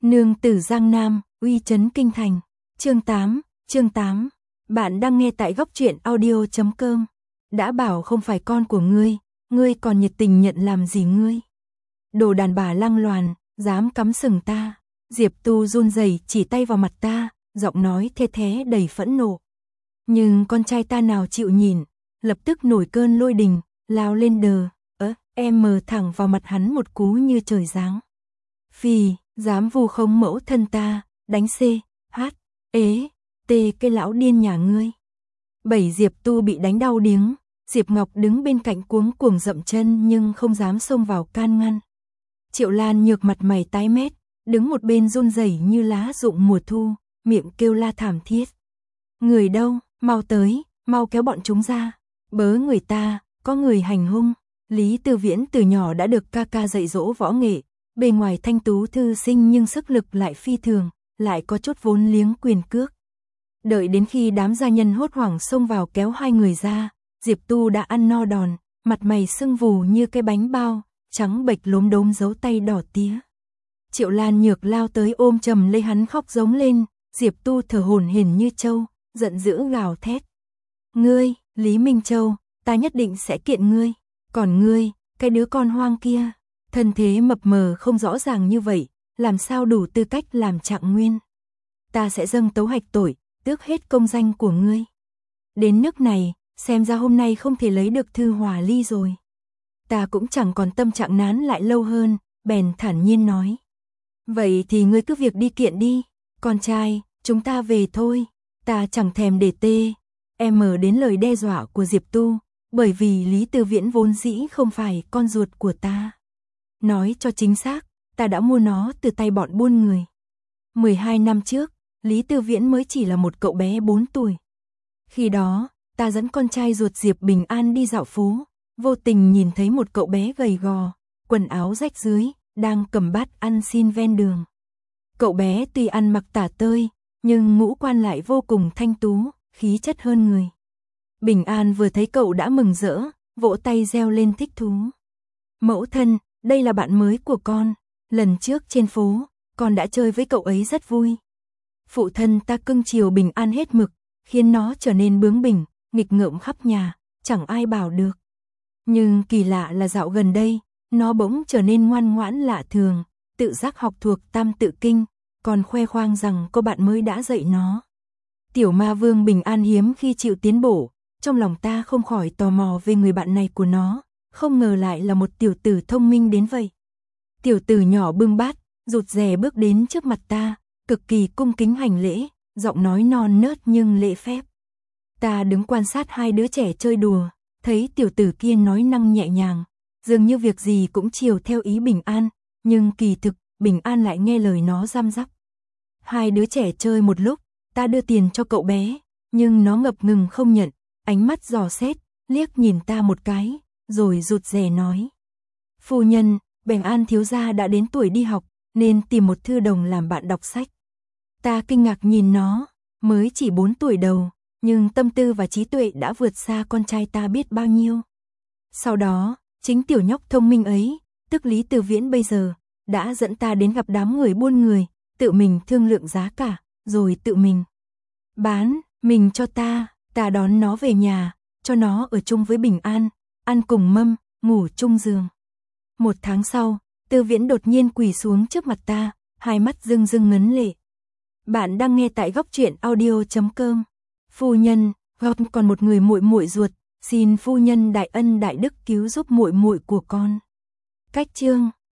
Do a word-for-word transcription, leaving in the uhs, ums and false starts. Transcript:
Nương tử Giang Nam, uy chấn kinh thành. Chương tám, chương tám. Bạn đang nghe tại góc truyện audio chấm com. Đã bảo không phải con của ngươi, ngươi còn nhiệt tình nhận làm gì ngươi? Đồ đàn bà lăng loàn, dám cắm sừng ta. Diệp Tu run rẩy chỉ tay vào mặt ta, giọng nói thê thé đầy phẫn nộ. Nhưng con trai ta nào chịu nhìn, lập tức nổi cơn lôi đình, lao lên đờ, ớ, em mờ thẳng vào mặt hắn một cú như trời giáng. Phì, dám vu khống mẫu thân ta, đánh C, H, ế, T cái lão điên nhà ngươi. Bảy Diệp Tu bị đánh đau điếng, Diệp Ngọc đứng bên cạnh cuống cuồng dậm chân nhưng không dám xông vào can ngăn. Triệu Lan Nhược mặt mày tái mét, đứng một bên run rẩy như lá rụng mùa thu, miệng kêu la thảm thiết. Người đâu, mau tới, mau kéo bọn chúng ra, bớ người ta, có người hành hung. Lý Tư Viễn từ nhỏ đã được ca ca dạy dỗ võ nghệ, bề ngoài thanh tú thư sinh nhưng sức lực lại phi thường, lại có chút vốn liếng quyền cước. Đợi đến khi đám gia nhân hốt hoảng xông vào kéo hai người ra, Diệp Tu đã ăn no đòn, mặt mày sưng vù như cái bánh bao, trắng bệch lốm đốm dấu tay đỏ tía. Triệu Lan Nhược lao tới ôm chầm lấy hắn khóc giống lên, Diệp Tu thở hổn hển như trâu, giận dữ gào thét. Ngươi, Lý Minh Châu, ta nhất định sẽ kiện ngươi, còn ngươi, cái đứa con hoang kia, thân thế mập mờ không rõ ràng như vậy, làm sao đủ tư cách làm trạng nguyên. Ta sẽ dâng tấu hạch tội, tước hết công danh của ngươi. Đến nước này, xem ra hôm nay không thể lấy được thư hòa ly rồi. Ta cũng chẳng còn tâm trạng nán lại lâu hơn, bèn thản nhiên nói. Vậy thì ngươi cứ việc đi kiện đi, con trai, chúng ta về thôi, ta chẳng thèm để tê. Em mở đến lời đe dọa của Diệp Tu, bởi vì Lý Tư Viễn vốn dĩ không phải con ruột của ta. Nói cho chính xác, ta đã mua nó từ tay bọn buôn người. mười hai năm trước, Lý Tư Viễn mới chỉ là một cậu bé bốn tuổi. Khi đó, ta dẫn con trai ruột Diệp Bình An đi dạo phố, vô tình nhìn thấy một cậu bé gầy gò, quần áo rách rưới, đang cầm bát ăn xin ven đường. Cậu bé tuy ăn mặc tả tơi, nhưng ngũ quan lại vô cùng thanh tú, khí chất hơn người. Bình An vừa thấy cậu đã mừng rỡ, vỗ tay reo lên thích thú. Mẫu thân, đây là bạn mới của con, lần trước trên phố, con đã chơi với cậu ấy rất vui. Phụ thân ta cưng chiều Bình An hết mực, khiến nó trở nên bướng bỉnh, nghịch ngợm khắp nhà, chẳng ai bảo được. Nhưng kỳ lạ là dạo gần đây, nó bỗng trở nên ngoan ngoãn lạ thường, tự giác học thuộc Tam Tự Kinh, còn khoe khoang rằng cô bạn mới đã dạy nó. Tiểu ma vương Bình An hiếm khi chịu tiến bộ, trong lòng ta không khỏi tò mò về người bạn này của nó, không ngờ lại là một tiểu tử thông minh đến vậy. Tiểu tử nhỏ bưng bát, rụt rè bước đến trước mặt ta, cực kỳ cung kính hành lễ, giọng nói non nớt nhưng lễ phép. Ta đứng quan sát hai đứa trẻ chơi đùa, thấy tiểu tử kia nói năng nhẹ nhàng, dường như việc gì cũng chiều theo ý Bình An, nhưng kỳ thực, Bình An lại nghe lời nó răm rắp. Hai đứa trẻ chơi một lúc, ta đưa tiền cho cậu bé, nhưng nó ngập ngừng không nhận, ánh mắt dò xét, liếc nhìn ta một cái, rồi rụt rè nói. Phu nhân, Bình An thiếu gia đã đến tuổi đi học, nên tìm một thư đồng làm bạn đọc sách. Ta kinh ngạc nhìn nó, mới chỉ bốn tuổi đầu, nhưng tâm tư và trí tuệ đã vượt xa con trai ta biết bao nhiêu. Sau đó, chính tiểu nhóc thông minh ấy, tức Lý Tư Viễn bây giờ, đã dẫn ta đến gặp đám người buôn người, tự mình thương lượng giá cả, rồi tự mình bán mình cho ta, ta đón nó về nhà, cho nó ở chung với Bình An, ăn cùng mâm, ngủ chung giường. Một tháng sau, Tư Viễn đột nhiên quỳ xuống trước mặt ta, hai mắt rưng rưng ngấn lệ. Bạn đang nghe tại góc truyện audio chấm com. Phu nhân, gót còn một người muội muội ruột, xin phu nhân đại ân đại đức cứu giúp muội muội của con. Cách chương